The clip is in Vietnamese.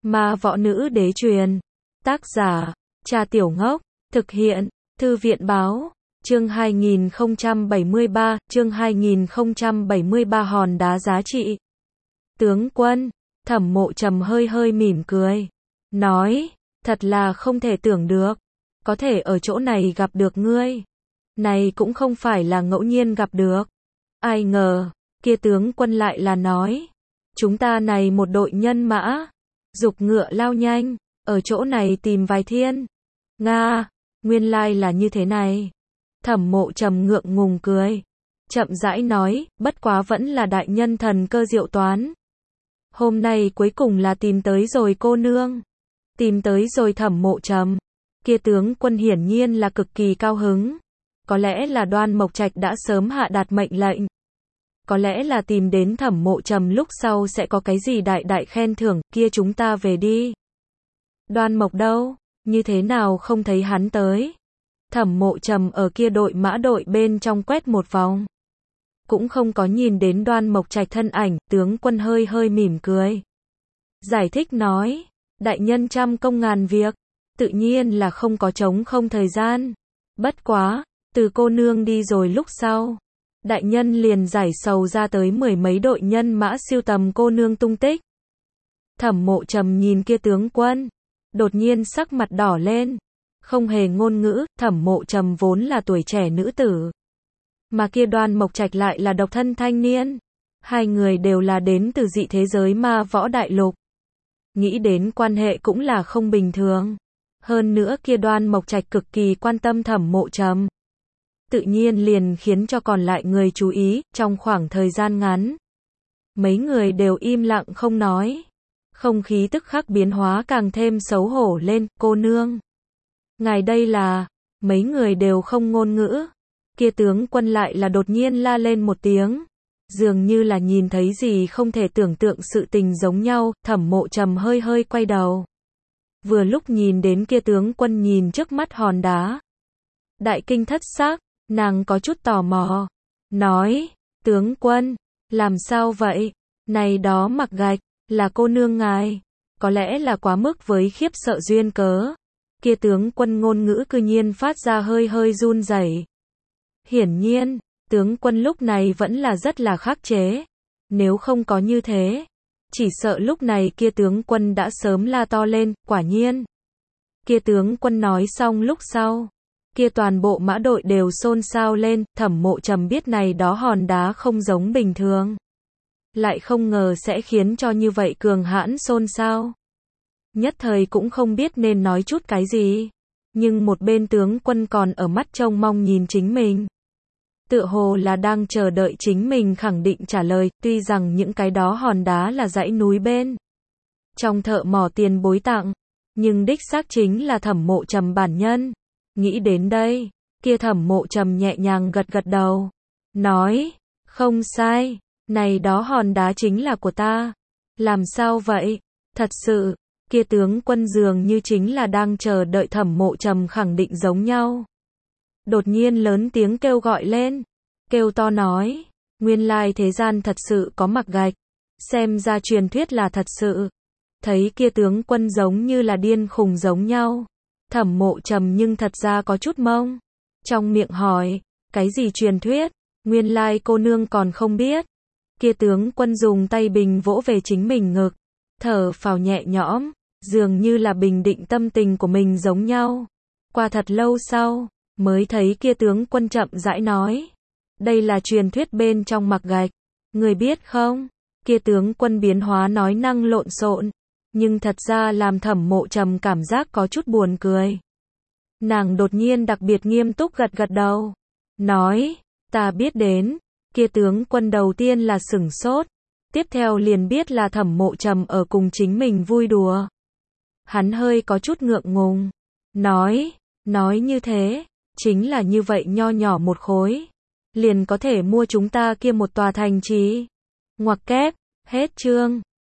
Ma võ nữ đế truyền. Tác giả, Trà Tiểu Ngốc. Thực hiện, Thư viện báo. Chương 2073, chương 2073 hòn đá giá trị. Tướng quân, Thẩm Mộ Trầm hơi hơi mỉm cười. Nói, thật là không thể tưởng được. Có thể ở chỗ này gặp được ngươi. Này cũng không phải là ngẫu nhiên gặp được. Ai ngờ, kia tướng quân lại là nói. Chúng ta này một đội nhân mã. Giục ngựa lao nhanh, ở chỗ này tìm vài thiên. Nga, nguyên lai là như thế này. Thẩm Mộ Trầm ngượng ngùng cười. Chậm rãi nói, bất quá vẫn là đại nhân thần cơ diệu toán. Hôm nay cuối cùng là tìm tới rồi cô nương. Tìm tới rồi Thẩm Mộ Trầm. Kia tướng quân hiển nhiên là cực kỳ cao hứng. Có lẽ là Đoan Mộc Trạch đã sớm hạ đạt mệnh lệnh. Có lẽ là tìm đến Thẩm Mộ Trầm lúc sau sẽ có cái gì đại đại khen thưởng, kia chúng ta về đi. Đoan Mộc đâu? Như thế nào không thấy hắn tới? Thẩm Mộ Trầm ở kia đội mã đội bên trong quét một vòng. Cũng không có nhìn đến Đoan Mộc Trạch thân ảnh, tướng quân hơi hơi mỉm cười. Giải thích nói, đại nhân trăm công ngàn việc, tự nhiên là không có trống không thời gian. Bất quá, từ cô nương đi rồi lúc sau. Đại nhân liền giải sầu ra tới 10 mấy đội nhân mã siêu tầm cô nương tung tích. Thẩm Mộ Trầm nhìn kia tướng quân. Đột nhiên sắc mặt đỏ lên. Không hề ngôn ngữ, Thẩm Mộ Trầm vốn là tuổi trẻ nữ tử. Mà kia Đoan Mộc Trạch lại là độc thân thanh niên. Hai người đều là đến từ dị thế giới ma võ đại lục. Nghĩ đến quan hệ cũng là không bình thường. Hơn nữa kia Đoan Mộc Trạch cực kỳ quan tâm Thẩm Mộ Trầm. Tự nhiên liền khiến cho còn lại người chú ý, trong khoảng thời gian ngắn. Mấy người đều im lặng không nói. Không khí tức khắc biến hóa càng thêm xấu hổ lên, cô nương. Ngài đây là, mấy người đều không ngôn ngữ. Kia tướng quân lại là đột nhiên la lên một tiếng. Dường như là nhìn thấy gì không thể tưởng tượng sự tình giống nhau, Thẩm Mộ Trầm hơi hơi quay đầu. Vừa lúc nhìn đến kia tướng quân nhìn trước mắt hòn đá. Đại kinh thất xác. Nàng có chút tò mò, nói, tướng quân, làm sao vậy, này đó mặc gạch, là cô nương ngài, có lẽ là quá mức với khiếp sợ duyên cớ, kia tướng quân ngôn ngữ cư nhiên phát ra hơi hơi run rẩy. Hiển nhiên, tướng quân lúc này vẫn là rất là khắc chế, nếu không có như thế, chỉ sợ lúc này kia tướng quân đã sớm la to lên, quả nhiên. Kia tướng quân nói xong lúc sau. Kia toàn bộ mã đội đều xôn xao lên, Thẩm Mộ Trầm biết này đó hòn đá không giống bình thường. Lại không ngờ sẽ khiến cho như vậy cường hãn xôn xao. Nhất thời cũng không biết nên nói chút cái gì. Nhưng một bên tướng quân còn ở mắt trông mong nhìn chính mình. Tựa hồ là đang chờ đợi chính mình khẳng định trả lời, tuy rằng những cái đó hòn đá là dãy núi bên. Trong thợ mỏ tiền bối tặng, nhưng đích xác chính là Thẩm Mộ Trầm bản nhân. Nghĩ đến đây, kia Thẩm Mộ Trầm nhẹ nhàng gật gật đầu. Nói, không sai, này đó hòn đá chính là của ta. Làm sao vậy? Thật sự, kia tướng quân dường như chính là đang chờ đợi Thẩm Mộ Trầm khẳng định giống nhau. Đột nhiên lớn tiếng kêu gọi lên. Kêu to nói, nguyên lai thế gian thật sự có mặc gạch. Xem ra truyền thuyết là thật sự. Thấy kia tướng quân giống như là điên khùng giống nhau. Thẩm Mộ Trầm nhưng thật ra có chút mông. Trong miệng hỏi, cái gì truyền thuyết, nguyên lai cô nương còn không biết. Kia tướng quân dùng tay bình vỗ về chính mình ngực, thở phào nhẹ nhõm, dường như là bình định tâm tình của mình giống nhau. Qua thật lâu sau, mới thấy kia tướng quân chậm rãi nói. Đây là truyền thuyết bên trong mặc gạch, người biết không? Kia tướng quân biến hóa nói năng lộn xộn. Nhưng thật ra làm Thẩm Mộ Trầm cảm giác có chút buồn cười. Nàng đột nhiên đặc biệt nghiêm túc gật gật đầu. Nói, ta biết đến. Kia tướng quân đầu tiên là sửng sốt. Tiếp theo liền biết là Thẩm Mộ Trầm ở cùng chính mình vui đùa. Hắn hơi có chút ngượng ngùng. Nói như thế, chính là như vậy nho nhỏ một khối. Liền có thể mua chúng ta kia một tòa thành trì. Ngoặc kép, hết chương.